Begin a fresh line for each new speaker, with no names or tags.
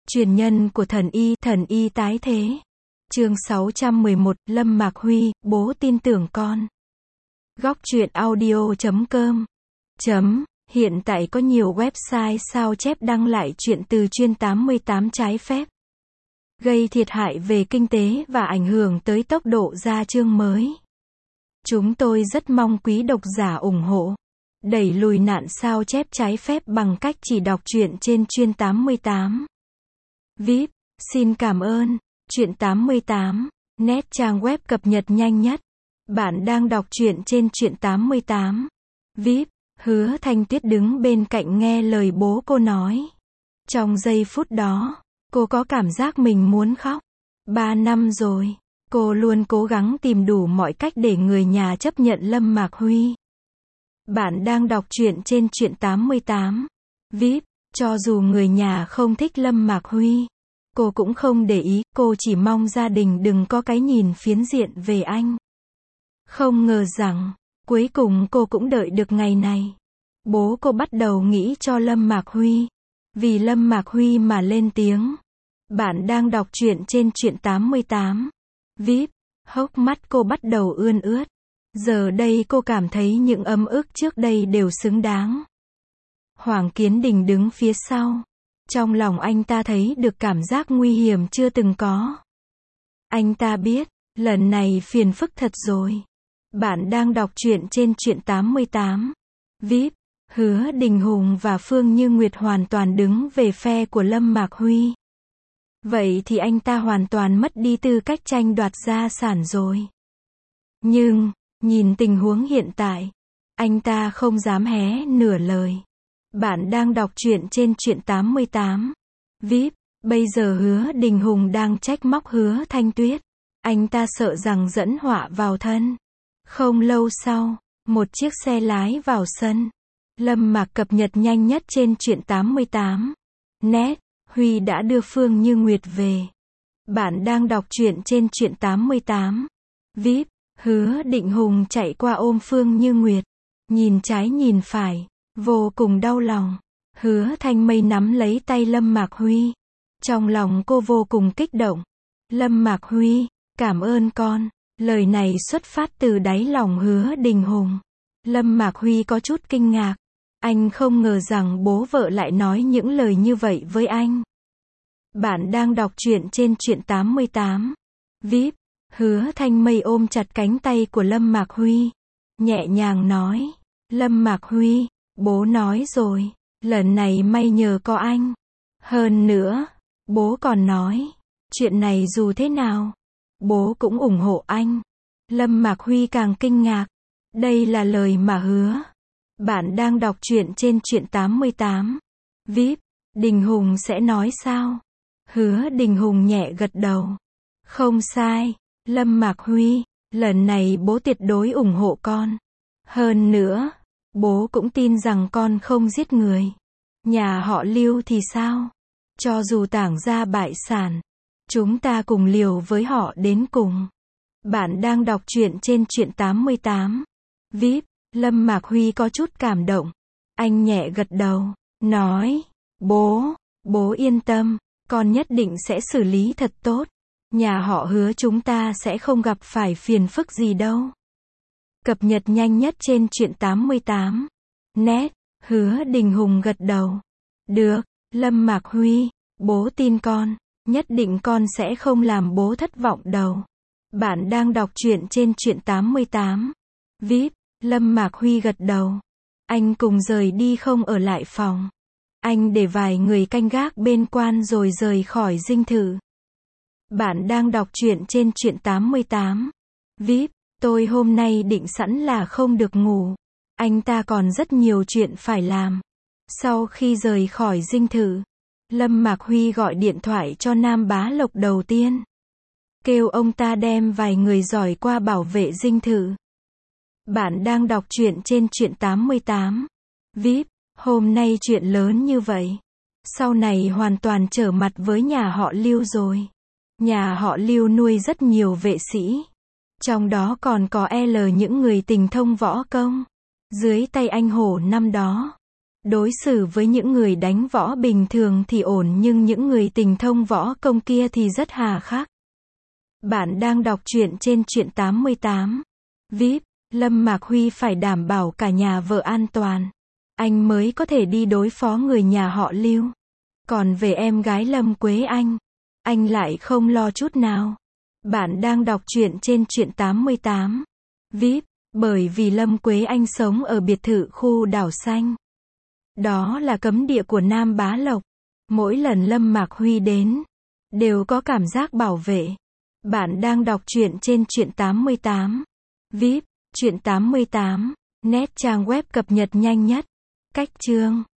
Truyền nhân của thần y tái thế. Chương 611, Lâm Mạc Huy, bố tin tưởng con. Góc truyện audio.com. Hiện tại có nhiều website sao chép đăng lại chuyện từ chuyên 88 trái phép, gây thiệt hại về kinh tế và ảnh hưởng tới tốc độ ra chương mới. Chúng tôi rất mong quý độc giả ủng hộ, đẩy lùi nạn sao chép trái phép bằng cách chỉ đọc truyện trên chuyên 88. VIP, xin cảm ơn. Truyện 88, net trang web cập nhật nhanh nhất. Bạn đang đọc truyện trên truyện 88. VIP, Hứa Thanh Tuyết đứng bên cạnh nghe lời bố cô nói. Trong giây phút đó, cô có cảm giác mình muốn khóc. 3 năm rồi, cô luôn cố gắng tìm đủ mọi cách để người nhà chấp nhận Lâm Mạc Huy. Bạn đang đọc truyện trên truyện 88. VIP, cho dù người nhà không thích Lâm Mạc Huy, cô cũng không để ý, cô chỉ mong gia đình đừng có cái nhìn phiến diện về anh. Không ngờ rằng, cuối cùng cô cũng đợi được ngày này. Bố cô bắt đầu nghĩ cho Lâm Mạc Huy. Vì Lâm Mạc Huy mà lên tiếng. Bạn đang đọc truyện trên truyện 88. VIP, hốc mắt cô bắt đầu ươn ướt. Giờ đây cô cảm thấy những ấm ức trước đây đều xứng đáng. Hoàng Kiến Đình đứng phía sau. Trong lòng anh ta thấy được cảm giác nguy hiểm chưa từng có. Anh ta biết, lần này phiền phức thật rồi. Bạn đang đọc truyện trên truyện 88. VIP, Hứa Đình Hùng và Phương Như Nguyệt hoàn toàn đứng về phe của Lâm Mạc Huy. Vậy thì anh ta hoàn toàn mất đi tư cách tranh đoạt gia sản rồi. Nhưng, nhìn tình huống hiện tại, anh ta không dám hé nửa lời. Bạn đang đọc truyện trên truyện 88. VIP, bây giờ Hứa Đình Hùng đang trách móc Hứa Thanh Tuyết. Anh ta sợ rằng dẫn họa vào thân. Không lâu sau, một chiếc xe lái vào sân. Lâm Mạc cập nhật nhanh nhất trên truyện 88. Net, Huy đã đưa Phương Như Nguyệt về. Bạn đang đọc truyện trên truyện 88. VIP, Hứa Định Hùng chạy qua ôm Phương Như Nguyệt. Nhìn trái nhìn phải, vô cùng đau lòng. Hứa Thanh Mây nắm lấy tay Lâm Mạc Huy. Trong lòng cô vô cùng kích động. Lâm Mạc Huy, cảm ơn con. Lời này xuất phát từ đáy lòng Hứa Đình Hùng. Lâm Mạc Huy có chút kinh ngạc. Anh không ngờ rằng bố vợ lại nói những lời như vậy với anh. Bạn đang đọc truyện trên truyện 88. VIP, Hứa Thanh Mây ôm chặt cánh tay của Lâm Mạc Huy. Nhẹ nhàng nói. Lâm Mạc Huy, bố nói rồi, lần này may nhờ có anh. Hơn nữa, bố còn nói, chuyện này dù thế nào, bố cũng ủng hộ anh. Lâm Mạc Huy càng kinh ngạc. Đây là lời mà Hứa. Bạn đang đọc truyện trên truyện 88. VIP, Đình Hùng sẽ nói sao? Hứa Đình Hùng nhẹ gật đầu. Không sai, Lâm Mạc Huy, lần này bố tuyệt đối ủng hộ con. Hơn nữa, bố cũng tin rằng con không giết người. Nhà họ Lưu thì sao? Cho dù tảng gia bại sản, chúng ta cùng liều với họ đến cùng. Bạn đang đọc truyện trên truyện 88. VIP, Lâm Mạc Huy có chút cảm động. Anh nhẹ gật đầu, nói, bố yên tâm, con nhất định sẽ xử lý thật tốt. Nhà họ Hứa chúng ta sẽ không gặp phải phiền phức gì đâu. Cập nhật nhanh nhất trên truyện 88. Net, Hứa Đình Hùng gật đầu. Được, Lâm Mạc Huy, bố tin con, nhất định con sẽ không làm bố thất vọng đâu. Bạn đang đọc truyện trên truyện 88. VIP, Lâm Mạc Huy gật đầu. Anh cùng rời đi không ở lại phòng. Anh để vài người canh gác bên quan rồi rời khỏi dinh thự. Bạn đang đọc truyện trên truyện 88. VIP, tôi hôm nay định sẵn là không được ngủ. Anh ta còn rất nhiều chuyện phải làm. Sau khi rời khỏi dinh thự, Lâm Mạc Huy gọi điện thoại cho Nam Bá Lộc đầu tiên. Kêu ông ta đem vài người giỏi qua bảo vệ dinh thự. Bạn đang đọc truyện trên truyện 88. VIP, hôm nay chuyện lớn như vậy. Sau này hoàn toàn trở mặt với nhà họ Lưu rồi. Nhà họ Lưu nuôi rất nhiều vệ sĩ. Trong đó còn có những người tình thông võ công. Dưới tay anh Hổ năm đó. Đối xử với những người đánh võ bình thường thì ổn nhưng những người tình thông võ công kia thì rất hà khắc. Bạn đang đọc truyện trên truyện 88. VIP, Lâm Mạc Huy phải đảm bảo cả nhà vợ an toàn. Anh mới có thể đi đối phó người nhà họ Lưu. Còn về em gái Lâm Quế anh lại không lo chút nào. Bạn đang đọc truyện trên truyện 88. VIP, bởi vì Lâm Quế Anh sống ở biệt thự khu đảo xanh. Đó là cấm địa của Nam Bá Lộc. Mỗi lần Lâm Mạc Huy đến, đều có cảm giác bảo vệ. Bạn đang đọc truyện trên truyện 88. VIP, truyện 88, net trang web cập nhật nhanh nhất. Cách chương